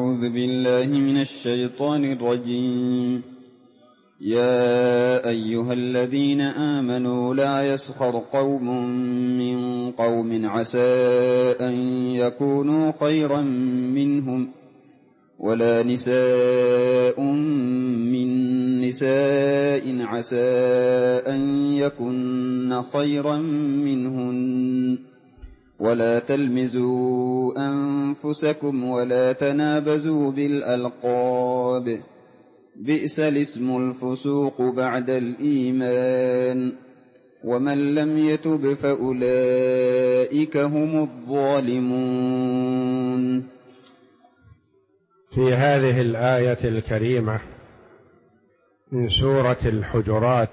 أعوذ بالله من الشيطان الرجيم. يا أيها الذين آمنوا لا يسخر قوم من قوم عسى أن يكونوا خيرا منهم ولا نساء من نساء عسى أن يكن خيرا منهن ولا تلمزوا أنفسكم ولا تنابزوا بالألقاب بئس الاسم الفسوق بعد الإيمان ومن لم يتب فأولئك هم الظالمون. في هذه الآية الكريمة من سورة الحجرات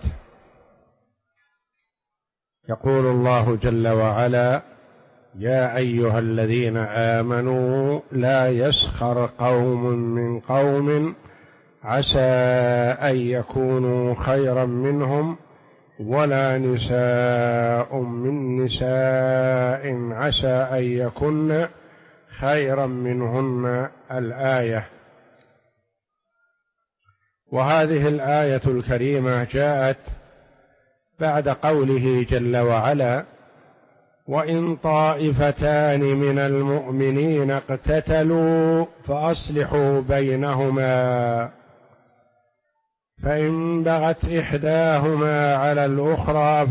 يقول الله جل وعلا: يا أيها الذين آمنوا لا يسخر قوم من قوم عسى أن يكونوا خيرا منهم ولا نساء من نساء عسى أن يكن خيرا منهن. الآية. وهذه الآية الكريمة جاءت بعد قوله جل وعلا: وإن طائفتان من المؤمنين اقتتلوا فأصلحوا بينهما فإن بغت إحداهما على الأخرى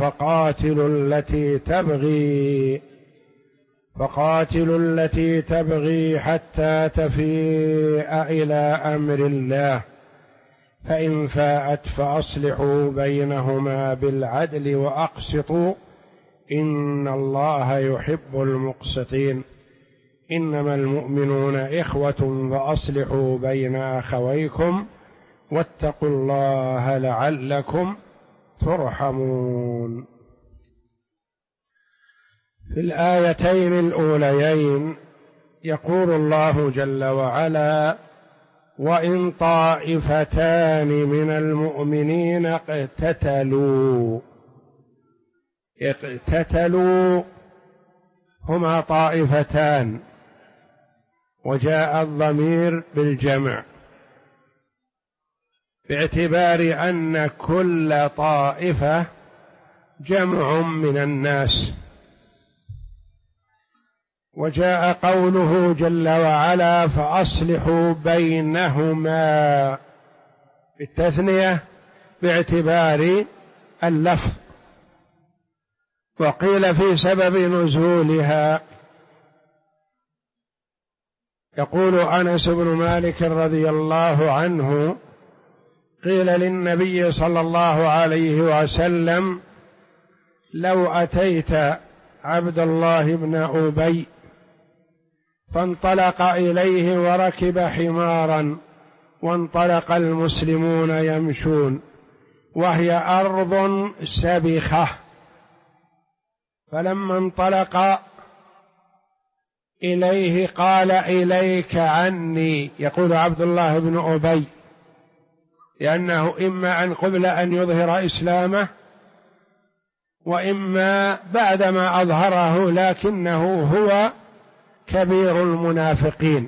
فقاتلوا التي تبغي حتى تفيء إلى أمر الله فإن فاءت فأصلحوا بينهما بالعدل وأقسطوا إن الله يحب المقسطين. إنما المؤمنون إخوة فأصلحوا بين أخويكم واتقوا الله لعلكم ترحمون. في الآيتين الأوليين يقول الله جل وعلا: وإن طائفتان من المؤمنين اقتتلوا هما طائفتان، وجاء الضمير بالجمع باعتبار أن كل طائفة جمع من الناس، وجاء قوله جل وعلا: فأصلحوا بينهما بالتثنية باعتبار اللفظ. وقيل في سبب نزولها، يقول أنس بن مالك رضي الله عنه: قيل للنبي صلى الله عليه وسلم: لو أتيت عبد الله بن أبي فانطلق إليه وركب حمارا وانطلق المسلمون يمشون وهي أرض سبخة، فلما انطلق إليه قال: إليك عني. يقول عبد الله بن أبي، لأنه إما أن قبل أن يظهر إسلامه وإما بعدما أظهره، لكنه هو كبير المنافقين.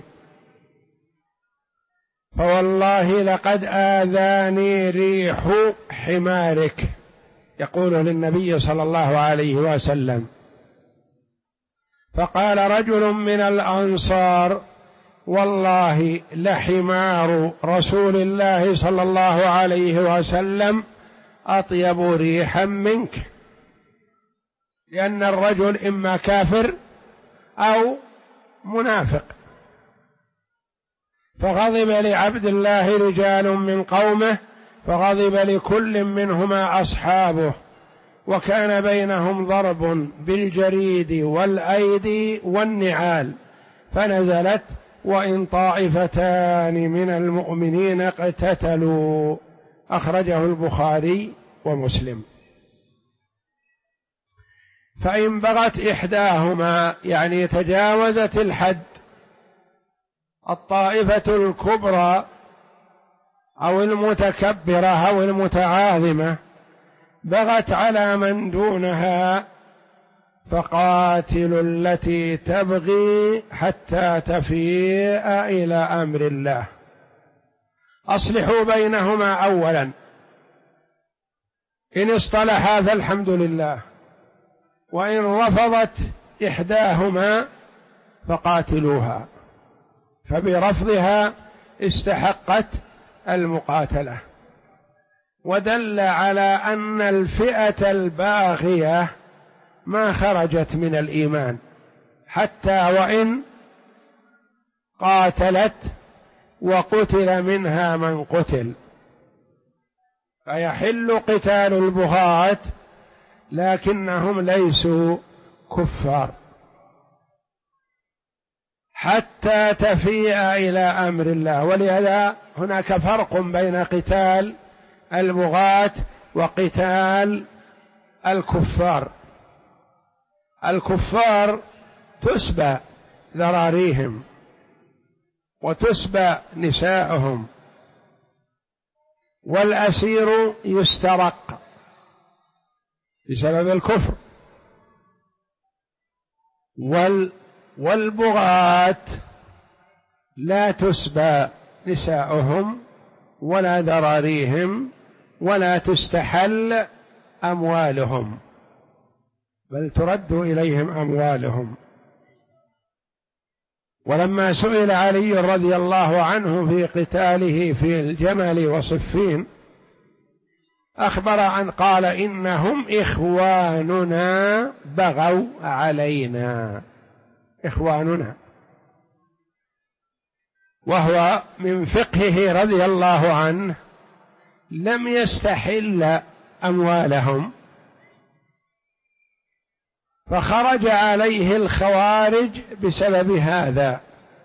فوالله لقد آذاني ريح حمارك، يقول للنبي صلى الله عليه وسلم. فقال رجل من الأنصار: والله لحمار رسول الله صلى الله عليه وسلم أطيب ريحا منك، لأن الرجل إما كافر أو منافق. فغضب لعبد الله رجال من قومه، فغضب لكل منهما أصحابه، وكان بينهم ضرب بالجريد والأيدي والنعال، فنزلت: وإن طائفتان من المؤمنين اقتتلوا. أخرجه البخاري ومسلم. فإن بغت إحداهما، يعني تجاوزت الحد، الطائفة الكبرى أو المتكبرة أو المتعاظمة بغت على من دونها فقاتلوا التي تبغي حتى تفيء إلى أمر الله. أصلحوا بينهما أولا، إن اصطلحا فالحمد لله، وإن رفضت إحداهما فقاتلوها، فبرفضها استحقت المقاتلة. ودل على أن الفئة الباغية ما خرجت من الإيمان حتى وإن قاتلت وقتل منها من قتل، فيحل قتال البغاة لكنهم ليسوا كفار حتى تفيء إلى أمر الله. ولهذا هناك فرق بين قتال البغاة وقتال الكفار. الكفار تسبى ذراريهم وتسبى نساءهم، والأسير يسترق بسبب الكفر، والبغاة لا تسبى نساؤهم ولا ذراريهم ولا تستحل أموالهم، بل ترد إليهم أموالهم. ولما سئل علي رضي الله عنه في قتاله في الجمل وصفين أخبر أن قال إنهم إخواننا بغوا علينا، إخواننا، وهو من فقهه رضي الله عنه لم يستحل أموالهم، فخرج عليه الخوارج بسبب هذا،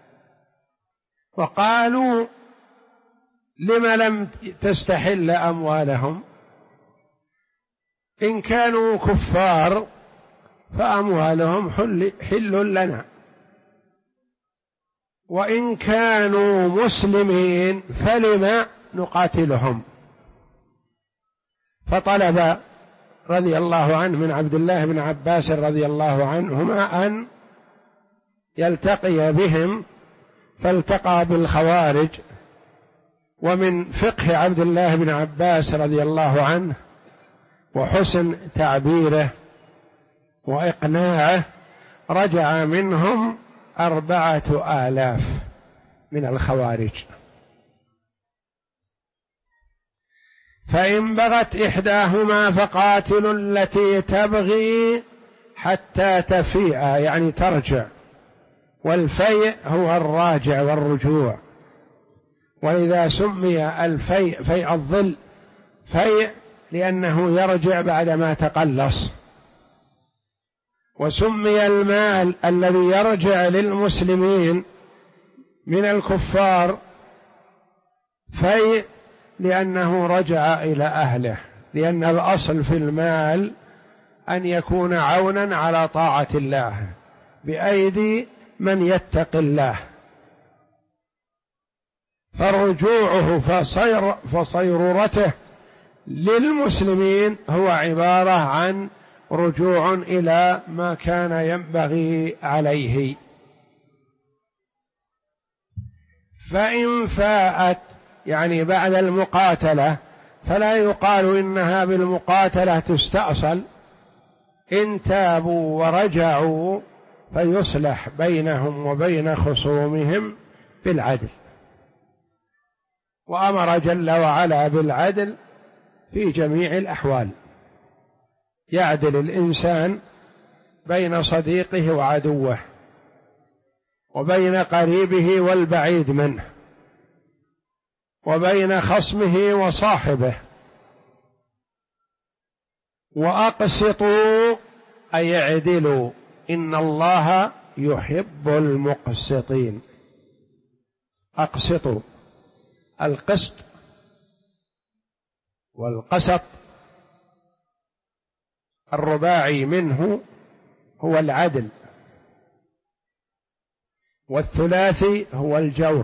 وقالوا لم لم تستحل أموالهم؟ إن كانوا كفار فأموالهم حل لنا، وإن كانوا مسلمين فلم نقاتلهم؟ فطلب رضي الله عنه من عبد الله بن عباس رضي الله عنهما أن يلتقي بهم، فالتقى بالخوارج. ومن فقه عبد الله بن عباس رضي الله عنه وحسن تعبيره وإقناعه رجع منهم 4000 من الخوارج. فإن بغت إحداهما فقاتلوا التي تبغي حتى تفيء، يعني ترجع، والفيء هو الراجع والرجوع، ولذا سمي الفيء فيء الظل فيء لأنه يرجع بعدما تقلص، وسمي المال الذي يرجع للمسلمين من الكفار فيء لأنه رجع إلى أهله، لأن الأصل في المال أن يكون عونا على طاعة الله بأيدي من يتق الله، فرجوعه فصيرورته للمسلمين هو عبارة عن رجوع إلى ما كان ينبغي عليه. فإن فاءت يعني بعد المقاتلة فلا يقال إنها بالمقاتلة تستأصل، إن تابوا ورجعوا فيصلح بينهم وبين خصومهم بالعدل. وأمر جل وعلا بالعدل في جميع الأحوال، يعدل الإنسان بين صديقه وعدوه، وبين قريبه والبعيد منه، وبين خصمه وصاحبه. وأقسطوا أي اعدلوا، إن الله يحب المقسطين. أقسطوا، القسط والقسط الرباعي منه هو العدل، والثلاثي هو الجور.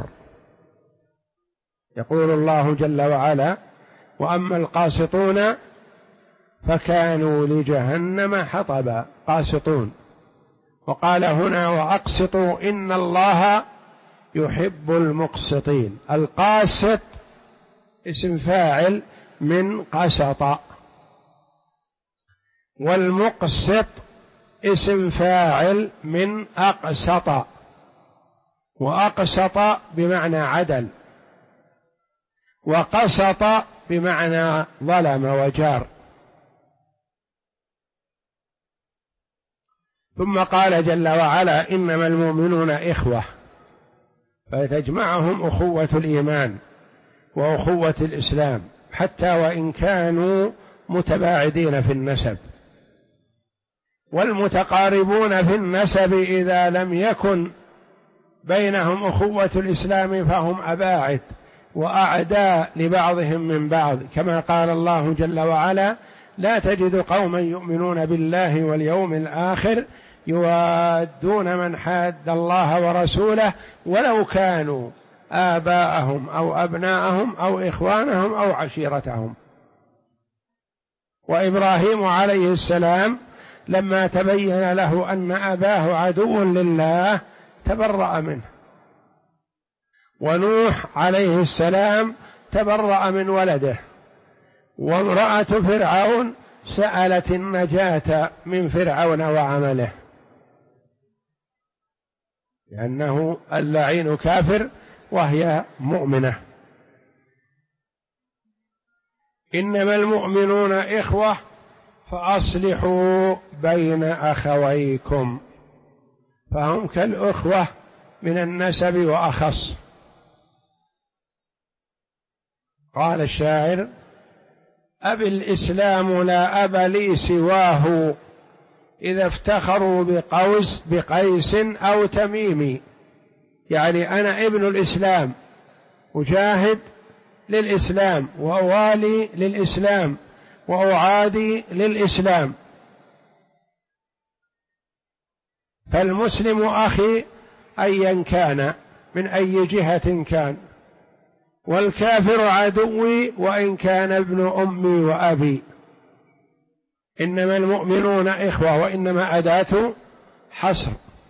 يقول الله جل وعلا: وأما القاسطون فكانوا لجهنم حطبا قاسطون. وقال هنا وأقسطوا إن الله يحب المقسطين. القاسط اسم فاعل من قسط، والمقسط اسم فاعل من أقسط، وأقسط بمعنى عدل، وقسط بمعنى ظلم وجار. ثم قال جل وعلا إنما المؤمنون إخوة، فتجمعهم أخوة الإيمان وأخوة الإسلام حتى وإن كانوا متباعدين في النسب. والمتقاربون في النسب إذا لم يكن بينهم أخوة الإسلام فهم أباعد وأعداء لبعضهم من بعض، كما قال الله جل وعلا لا تجد قوما يؤمنون بالله واليوم الآخر يوادون من حاد الله ورسوله ولو كانوا آباءهم أو أبناءهم أو إخوانهم أو عشيرتهم. وإبراهيم عليه السلام لما تبين له أن أباه عدو لله تبرأ منه، ونوح عليه السلام تبرأ من ولده، وامرأة فرعون سألت النجاة من فرعون وعمله، لأنه اللعين كافر وهي مؤمنة. إنما المؤمنون إخوة فأصلحوا بين أخويكم، فهم كالأخوة من النسب وأخص. قال الشاعر أبي الإسلام لا أب لي سواه إذا افتخروا بقيس أو تميم. يعني أنا ابن الإسلام، أجاهد للإسلام وأوالي للإسلام وأعادي للإسلام، فالمسلم أخي أيا كان من أي جهة كان، والكافر عدوي وإن كان ابن أمي وأبي. إنما المؤمنون إخوة، وإنما أداة حصر.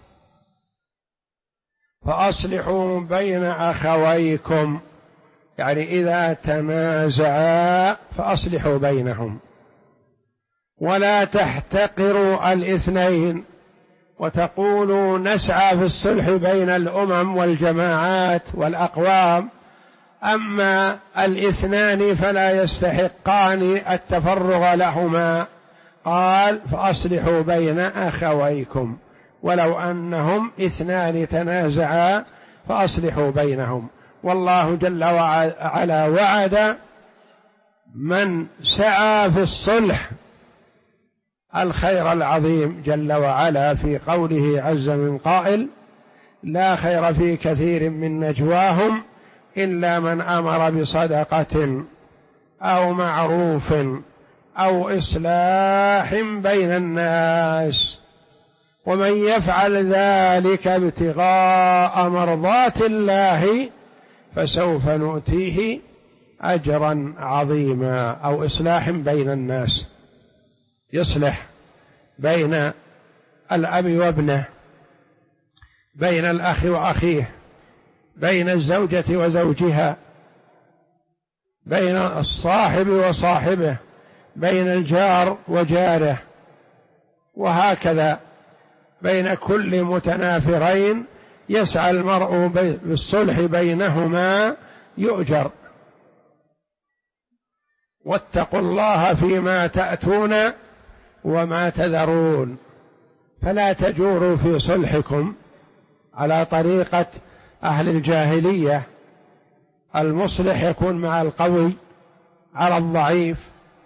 فأصلحوا بين أخويكم، يعني إذا تنازعا فأصلحوا بينهم، ولا تحتقروا الاثنين وتقولوا نسعى في الصلح بين الأمم والجماعات والأقوام، أما الاثنان فلا يستحقان التفرغ لهما. قال فأصلحوا بين أخويكم، ولو أنهم اثنان تنازعا فأصلحوا بينهم. والله جل وعلا وعد من سعى في الصلح الخير العظيم جل وعلا في قوله عز من قائل لا خير في كثير من نجواهم إلا من أمر بصدقة أو معروف أو إصلاح بين الناس، ومن يفعل ذلك ابتغاء مرضات الله فسوف نؤتيه أجرا عظيما. أو إصلاح بين الناس، يصلح بين الأب وابنه، بين الأخ وأخيه، بين الزوجة وزوجها، بين الصاحب وصاحبه، بين الجار وجاره، وهكذا بين كل متنافرين يسعى المرء بالصلح بينهما يؤجر. واتقوا الله فيما تأتون وما تذرون، فلا تجوروا في صلحكم على طريقة أهل الجاهلية. المصلح يكون مع القوي على الضعيف،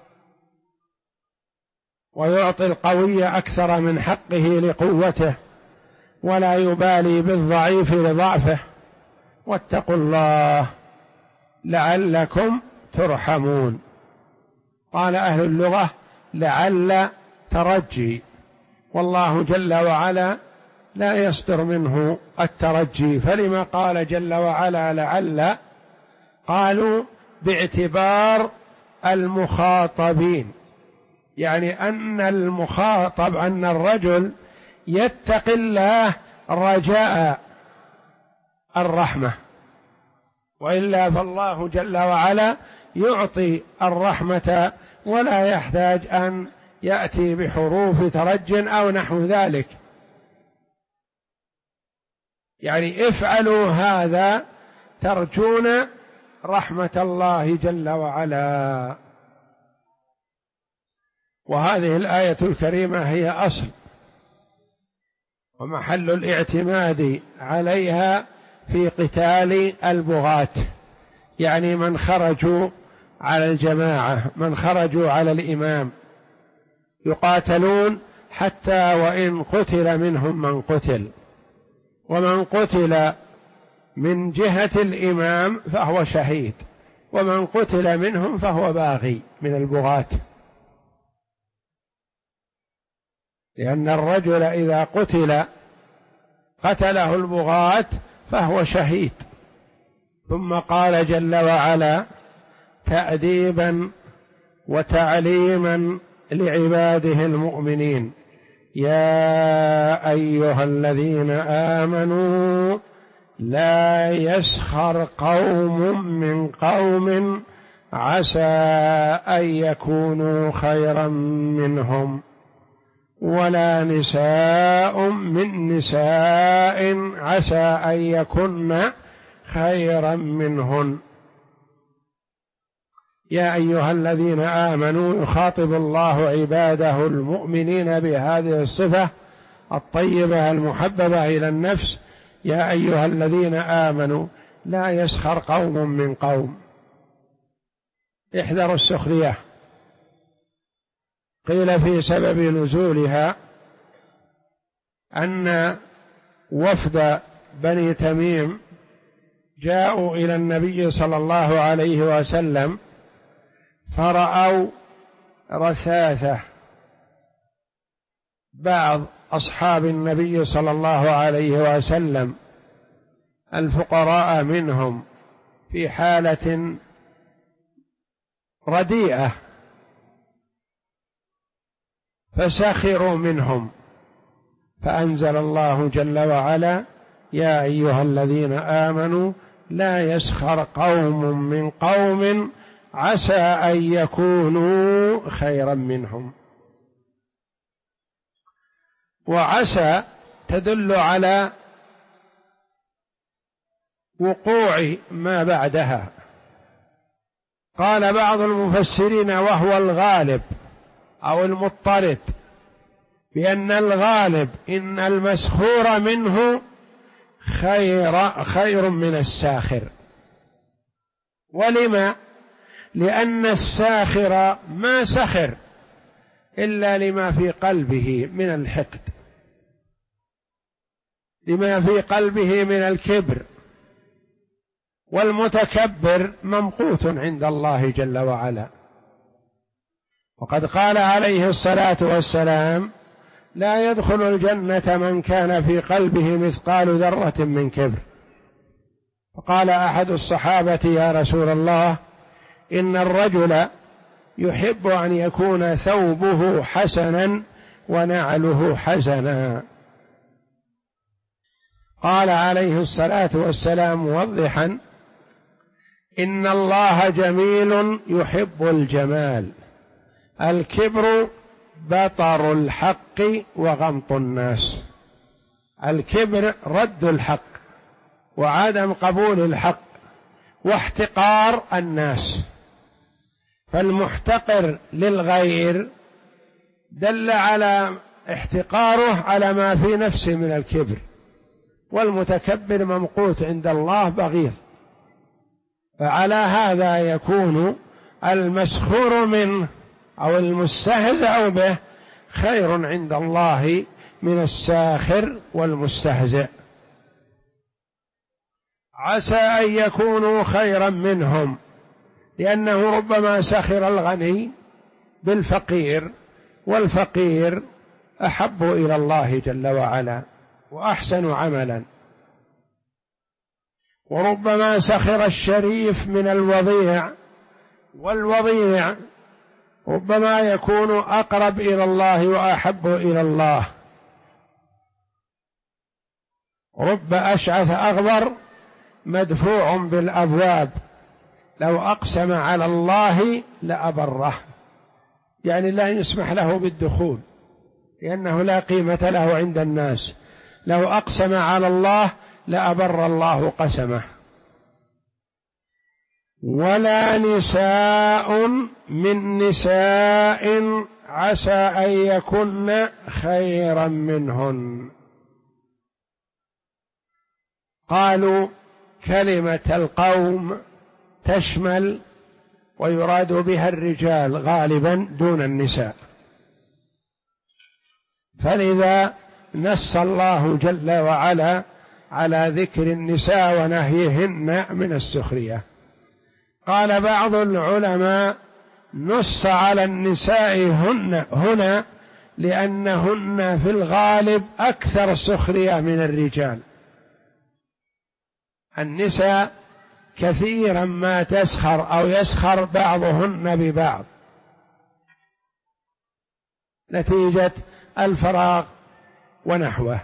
ويعطي القوي أكثر من حقه لقوته، ولا يبالي بالضعيف لضعفه. واتقوا الله لعلكم ترحمون. قال أهل اللغة لعل ترجي، والله جل وعلا لا يصدر منه الترجي، فلما قال جل وعلا لعل؟ قالوا باعتبار المخاطبين، يعني أن المخاطب أن الرجل يتقي الله رجاء الرحمة، وإلا فالله جل وعلا يعطي الرحمة ولا يحتاج أن يأتي بحروف ترج أو نحو ذلك. يعني افعلوا هذا ترجون رحمة الله جل وعلا. وهذه الآية الكريمة هي أصل ومحل الاعتماد عليها في قتال البغاة، يعني من خرجوا على الجماعة، من خرجوا على الإمام، يقاتلون حتى وإن قتل منهم من قتل، ومن قتل من جهة الإمام فهو شهيد، ومن قتل منهم فهو باغي من البغاة، لأن الرجل إذا قتله البغاة فهو شهيد. ثم قال جل وعلا تأديبا وتعليما لعباده المؤمنين: يا أيها الذين آمنوا لا يسخر قوم من قوم عسى أن يكونوا خيرا منهم ولا نساء من نساء عسى أن يكن خيرا منهن. يا أيها الذين آمنوا، يخاطب الله عباده المؤمنين بهذه الصفة الطيبة المحببة إلى النفس: يا أيها الذين آمنوا لا يسخر قوم من قوم. احذروا السخرية. قيل في سبب نزولها أن وفد بني تميم جاءوا إلى النبي صلى الله عليه وسلم فرأوا رثاثة بعض أصحاب النبي صلى الله عليه وسلم الفقراء منهم في حالة رديئة، فسخروا منهم، فأنزل الله جل وعلا: يا أيها الذين آمنوا لا يسخر قوم من قوم عسى أن يكونوا خيرا منهم. وعسى تدل على وقوع ما بعدها. قال بعض المفسرين وهو الغالب أو المضطرد، بأن الغالب إن المسخور منه خير من الساخر. ولما؟ لأن الساخر ما سخر إلا لما في قلبه من الحقد، لما في قلبه من الكبر، والمتكبر ممقوت عند الله جل وعلا. وقد قال عليه الصلاة والسلام: لا يدخل الجنة من كان في قلبه مثقال ذرة من كبر. فقال أحد الصحابة: يا رسول الله، إن الرجل يحب أن يكون ثوبه حسنا ونعله حسنا. قال عليه الصلاة والسلام موضحا: إن الله جميل يحب الجمال، الكبر بطر الحق وغمط الناس. الكبر رد الحق وعدم قبول الحق واحتقار الناس. فالمحتقر للغير دل على احتقاره على ما في نفسه من الكبر، والمتكبر ممقوت عند الله بغيض. فعلى هذا يكون المسخور منه أو المستهزأ به خير عند الله من الساخر والمستهزئ. عسى أن يكونوا خيرا منهم، لأنه ربما سخر الغني بالفقير، والفقير أحب إلى الله جل وعلا وأحسن عملا. وربما سخر الشريف من الوضيع، والوضيع ربما يكون أقرب إلى الله وأحب إلى الله. رب أشعث أغبر مدفوع بالأبواب لو أقسم على الله لأبره، يعني لا يسمح له بالدخول لأنه لا قيمة له عند الناس. لو أقسم على الله لأبر الله قسمه. ولا نساء من نساء عسى أن يكن خيرا منهن. قالوا كلمة القوم تشمل ويراد بها الرجال غالبا دون النساء، فلذا نص الله جل وعلا على ذكر النساء ونهيهن من السخرية. قال بعض العلماء نص على النساء هنا لأنهن في الغالب أكثر سخرية من الرجال. النساء كثيرا ما تسخر أو يسخر بعضهن ببعض نتيجة الفراغ ونحوه،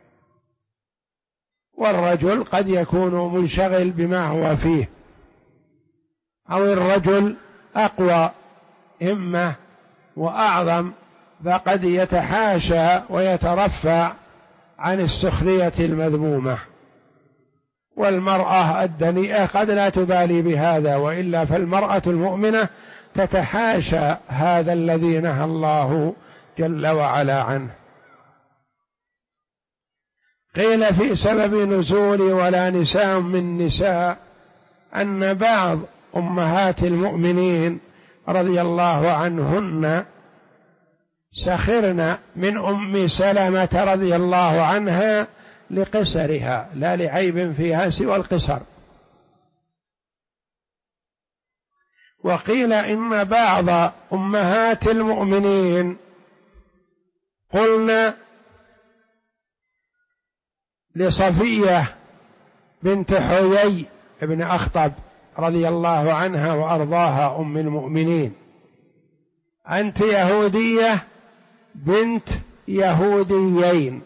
والرجل قد يكون منشغل بما هو فيه، أو الرجل أقوى همة وأعظم فقد يتحاشى ويترفع عن السخرية المذمومة. والمرأة الدنيئة قد لا تبالي بهذا، وإلا فالمرأة المؤمنة تتحاشى هذا الذي نهى الله جل وعلا عنه. قيل في سبب نزول ولا نساء من نساء أن بعض أمهات المؤمنين رضي الله عنهن سخرن من أم سلمة رضي الله عنها لقصرها، لا لعيب فيها سوى القصر. وقيل إن بعض أمهات المؤمنين قلنا لصفية بنت حيي بن أخطب رضي الله عنها وأرضاها أم المؤمنين: أنت يهودية بنت يهوديين.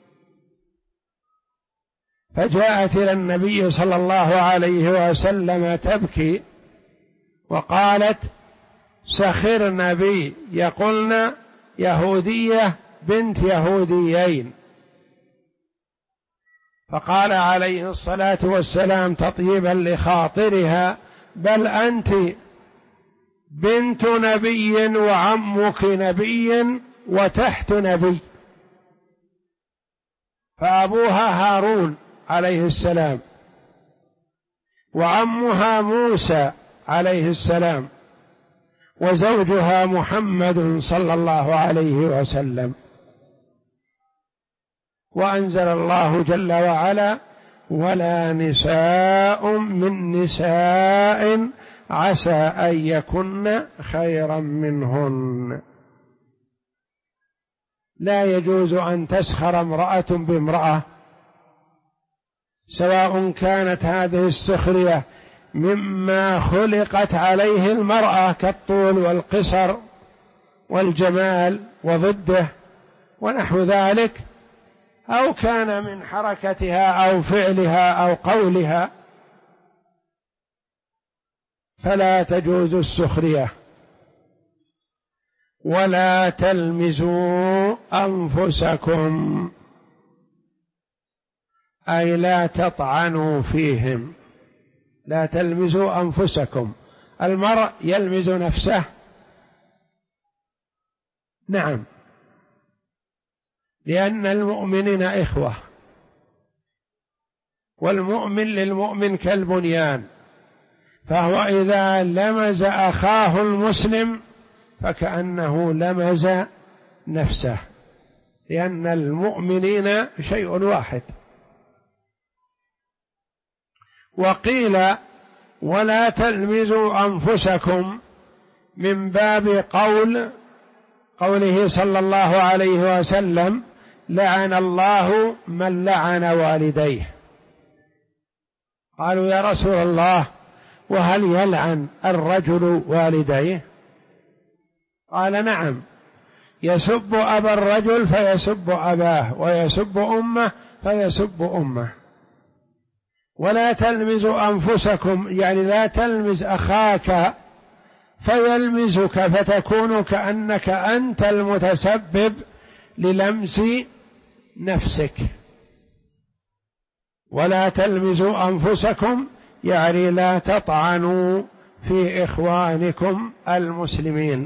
فجاءت إلى النبي صلى الله عليه وسلم تبكي وقالت: سخرن بي، يقولن يهودية بنت يهوديين. فقال عليه الصلاة والسلام تطيبا لخاطرها: بل أنت بنت نبي وعمك نبي وتحت نبي. فأبوها هارون عليه السلام وعمها موسى عليه السلام وزوجها محمد صلى الله عليه وسلم. وأنزل الله جل وعلا: ولا نساء من نساء عسى أن يكن خيرا منهن. لا يجوز أن تسخر امرأة بامرأة، سواء كانت هذه السخرية مما خلقت عليه المرأة كالطول والقصر والجمال وضده ونحو ذلك، أو كان من حركتها أو فعلها أو قولها، فلا تجوز السخرية. ولا تلمزوا أنفسكم، أي لا تطعنوا فيهم. لا تلمزوا أنفسكم. المرء يلمز نفسه، نعم، لأن المؤمنين إخوة، والمؤمن للمؤمن كالبنيان، فهو إذا لمز أخاه المسلم فكأنه لمز نفسه، لأن المؤمنين شيء واحد. وقيل: ولا تلمزوا أنفسكم من باب قوله صلى الله عليه وسلم: لعن الله من لعن والديه. قالوا: يا رسول الله، وهل يلعن الرجل والديه؟ قال نعم، يسب أبا الرجل فيسب أباه، ويسب أمه فيسب أمه. ولا تلمزوا أنفسكم، يعني لا تلمز أخاك فيلمزك فتكون كأنك أنت المتسبب للمس نفسك. ولا تلمزوا أنفسكم يعني لا تطعنوا في إخوانكم المسلمين.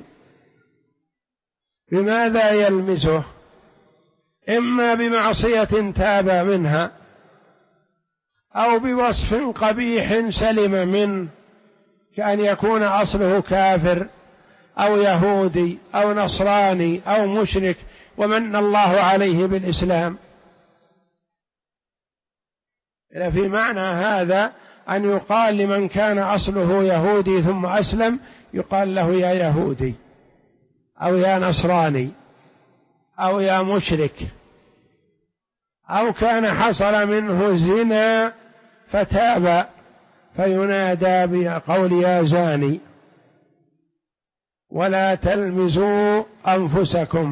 بماذا يلمزه؟ إما بمعصية تاب منها، أو بوصف قبيح سلم منه، كأن يكون أصله كافر أو يهودي أو نصراني أو مشرك ومن الله عليه بالإسلام. في معنى هذا أن يقال لمن كان أصله يهودي ثم أسلم، يقال له يا يهودي أو يا نصراني أو يا مشرك. أو كان حصل منه زنا فتاب فينادى بقول يا زاني. ولا تلمزوا أنفسكم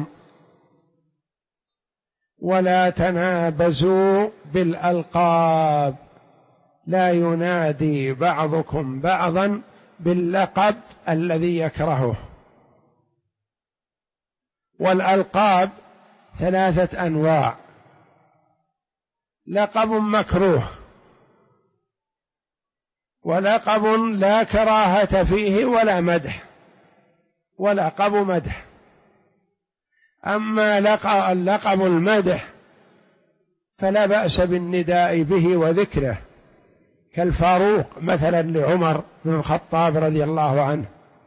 ولا تنابزوا بالألقاب، لا ينادي بعضكم بعضا باللقب الذي يكرهه. والألقاب 3 أنواع: لقب مكروه، ولقب لا كراهة فيه ولا مدح، ولقب مدح. أما اللقب المدح فلا بأس بالنداء به وذكره، كالفاروق مثلا لعمر بن الخطاب رضي الله عنه،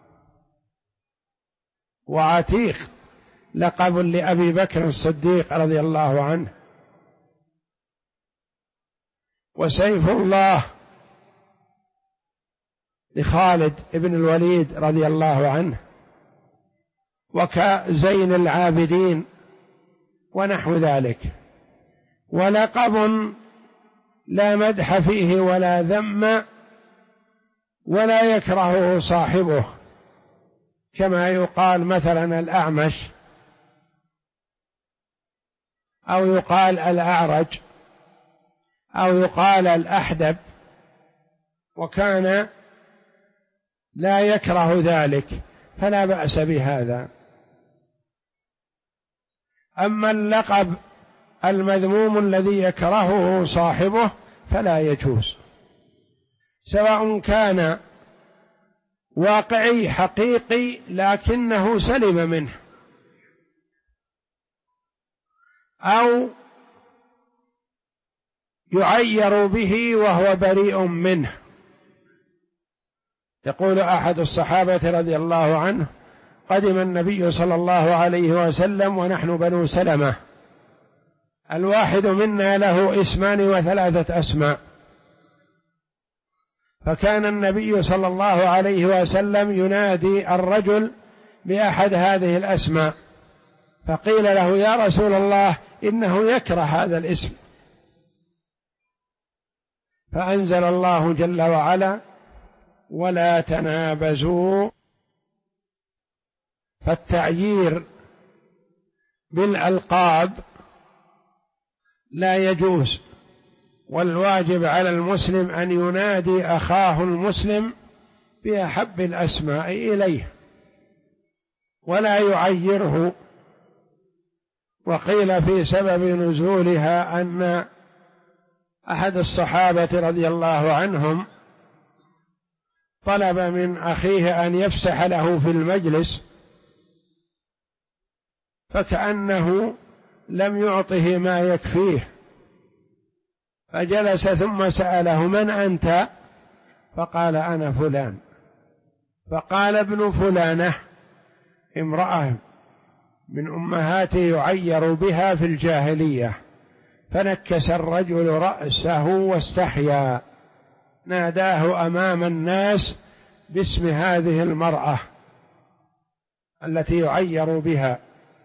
وعتيق لقب لأبي بكر الصديق رضي الله عنه، وسيف الله لخالد بن الوليد رضي الله عنه، وكزين العابدين ونحو ذلك. ولقب لا مدح فيه ولا ذم ولا يكرهه صاحبه، كما يقال مثلا الأعمش، أو يقال الأعرج، أو يقال الأحدب، وكان لا يكره ذلك فلا بأس بهذا. أما اللقب المذموم الذي يكرهه صاحبه فلا يجوز، سواء كان واقعي حقيقي لكنه سلم منه، أو يعير به وهو بريء منه. يقول أحد الصحابة رضي الله عنه: قدم النبي صلى الله عليه وسلم ونحن بنو سلمة، الواحد منا له 2 و3 أسماء، فكان النبي صلى الله عليه وسلم ينادي الرجل بأحد هذه الأسماء، فقيل له: يا رسول الله إنه يكره هذا الاسم، فأنزل الله جل وعلا: ولا تنابزوا. فالتعيير بالألقاب لا يجوز، والواجب على المسلم أن ينادي أخاه المسلم بأحب الأسماء إليه ولا يعيره. وقيل في سبب نزولها أن أحد الصحابة رضي الله عنهم طلب من أخيه أن يفسح له في المجلس، فكأنه لم يعطه ما يكفيه، فجلس ثم سأله: من أنت؟ فقال: أنا فلان. فقال: ابن فلانة، امرأة من أمهاته يعير بها في الجاهلية. فنكس الرجل رأسه واستحيا، ناداه أمام الناس باسم هذه المرأة التي يعير بها،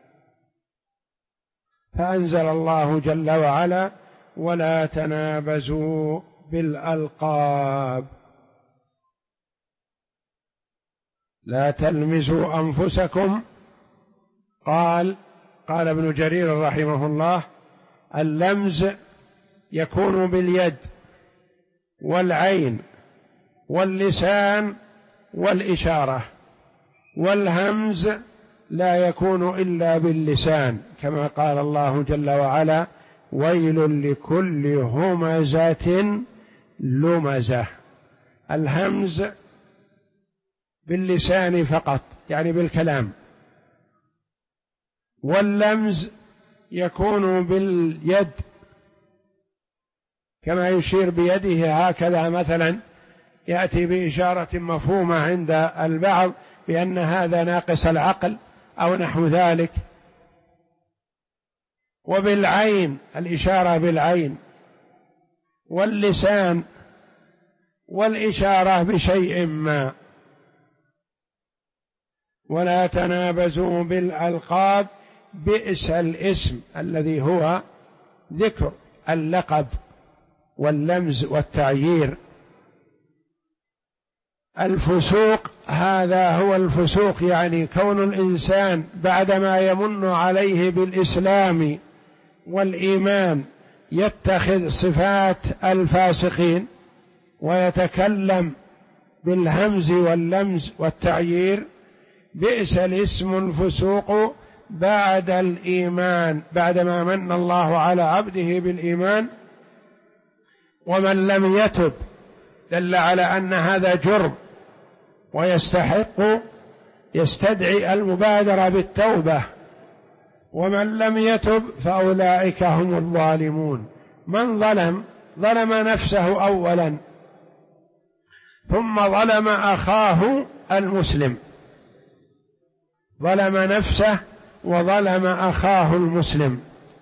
فأنزل الله جل وعلا: ولا تنابزوا بالألقاب. لا تلمزوا أنفسكم قال ابن جرير رحمه الله: اللمز يكون باليد والعين واللسان والإشارة، والهمز لا يكون إلا باللسان، كما قال الله جل وعلا: ويل لكل همزة لمزة. الهمز باللسان فقط، يعني بالكلام، واللمز يكون باليد، كما يشير بيده هكذا مثلا، يأتي بإشارة مفهومة عند البعض بأن هذا ناقص العقل أو نحو ذلك. وبالعين الإشارة بالعين، واللسان، والإشارة بشيء ما. ولا تنابزوا بالألقاب، بئس الاسم الذي هو ذكر اللقب واللمز والتعيير. الفسوق هذا هو الفسوق، يعني كون الإنسان بعدما يمن عليه بالإسلام والإيمان يتخذ صفات الفاسقين ويتكلم بالهمز واللمز والتعيير. بئس الاسم الفسوق بعد الإيمان، بعدما من الله على عبده بالإيمان. ومن لم يتب دل على أن هذا جرم ويستحق، يستدعي المبادرة بالتوبة. ومن لم يتب فأولئك هم الظالمون. من ظلم نفسه أولا، ثم ظلم أخاه المسلم، ظلم نفسه وظلم أخاه المسلم.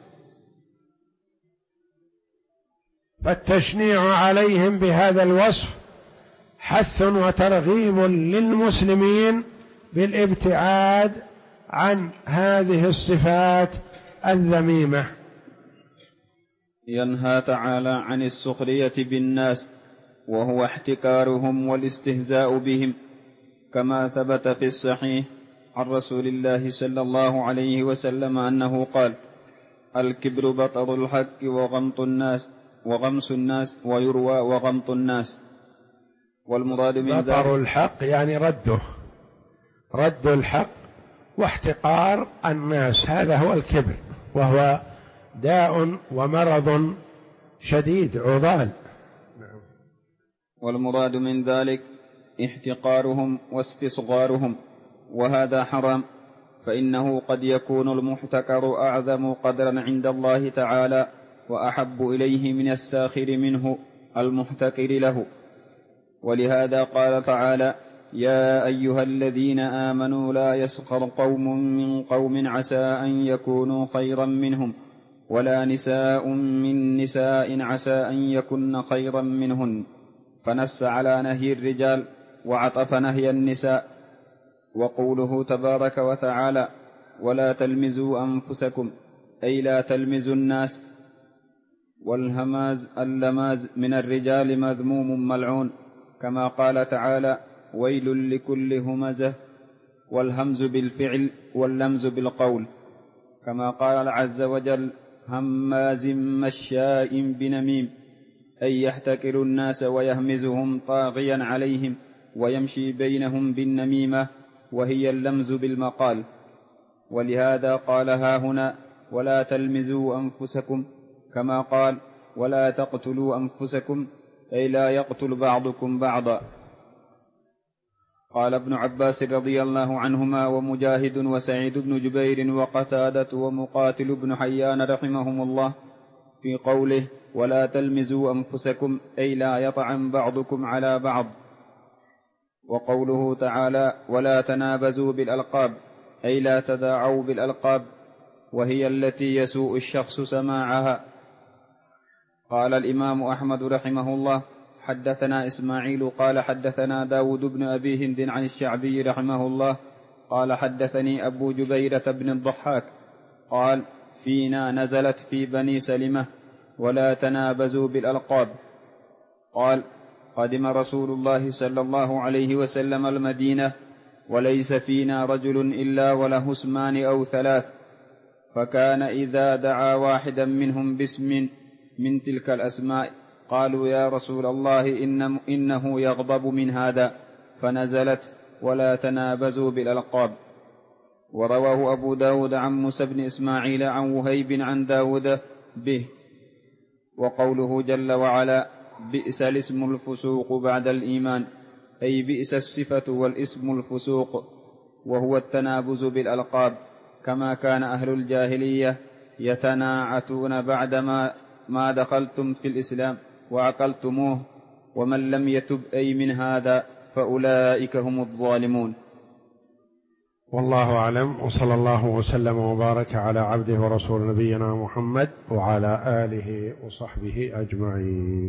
فالتشنيع عليهم بهذا الوصف حث وترغيب للمسلمين بالابتعاد عن هذه الصفات الذميمة. ينهى تعالى عن السخرية بالناس، وهو احتكارهم والاستهزاء بهم، كما ثبت في الصحيح عن رسول الله صلى الله عليه وسلم أنه قال: الكبر بطر الحق وغمس الناس، ويروى وغمط الناس. والمراد من ذلك بطر الحق يعني رد الحق واحتقار الناس، هذا هو الكبر، وهو داء ومرض شديد عضال. والمراد من ذلك احتقارهم واستصغارهم، وهذا حرام، فإنه قد يكون المحتكر أعظم قدرا عند الله تعالى وأحب إليه من الساخر منه المحتكر له. ولهذا قال تعالى: يا أيها الذين آمنوا لا يسخر قوم من قوم عسى أن يكونوا خيرا منهم، ولا نساء من نساء عسى أن يكن خيرا منهن، فنص على نهي الرجال وعطف نهي النساء. وقوله تبارك وتعالى: ولا تلمزوا أنفسكم، أي لا تلمزوا الناس. اللماز من الرجال مذموم ملعون، كما قال تعالى: ويل لكل همزة. والهمز بالفعل واللمز بالقول، كما قال عز وجل: هماز مشاء بنميم، أي يحتكر الناس ويهمزهم طاغيا عليهم ويمشي بينهم بالنميمة، وهي اللمز بالمقال. ولهذا قال هاهنا: ولا تلمزوا أنفسكم، كما قال: ولا تقتلوا أنفسكم، أي لا يقتل بعضكم بعضا. قال ابن عباس رضي الله عنهما ومجاهد وسعيد بن جبير وقتادة ومقاتل بن حيان رحمهم الله في قوله: ولا تلمزوا أنفسكم، أي لا يطعن بعضكم على بعض. وقوله تعالى: ولا تنابزوا بالألقاب، أي لا تداعوا بالألقاب، وهي التي يسوء الشخص سماعها. قال الإمام أحمد رحمه الله: حدثنا إسماعيل قال حدثنا داود بن أبي هند عن الشعبي رحمه الله قال حدثني أبو جبيرة بن الضحاك قال: فينا نزلت في بني سلمة: ولا تنابزوا بالألقاب. قال: قدم رسول الله صلى الله عليه وسلم المدينة، وليس فينا رجل إلا وله اسمان أو ثلاث، فكان إذا دعا واحدا منهم باسم من تلك الأسماء قالوا يا رسول الله إنه يغضب من هذا، فنزلت ولا تنابزوا بالألقاب. ورواه أبو داود عن موسى بن إسماعيل عن وهيب عن داود به. وقوله جل وعلا بئس الاسم الفسوق بعد الإيمان، أي بئس الصفة والاسم الفسوق، وهو التنابز بالألقاب، كما كان أهل الجاهلية يتناعتون بعدما ما دخلتم في الإسلام وعقلتموه، ومن لم يتب أي من هذا فأولئك هم الظالمون. والله أعلم، وصلى الله وسلم وبارك على عبده ورسول نبينا محمد وعلى آله وصحبه أجمعين.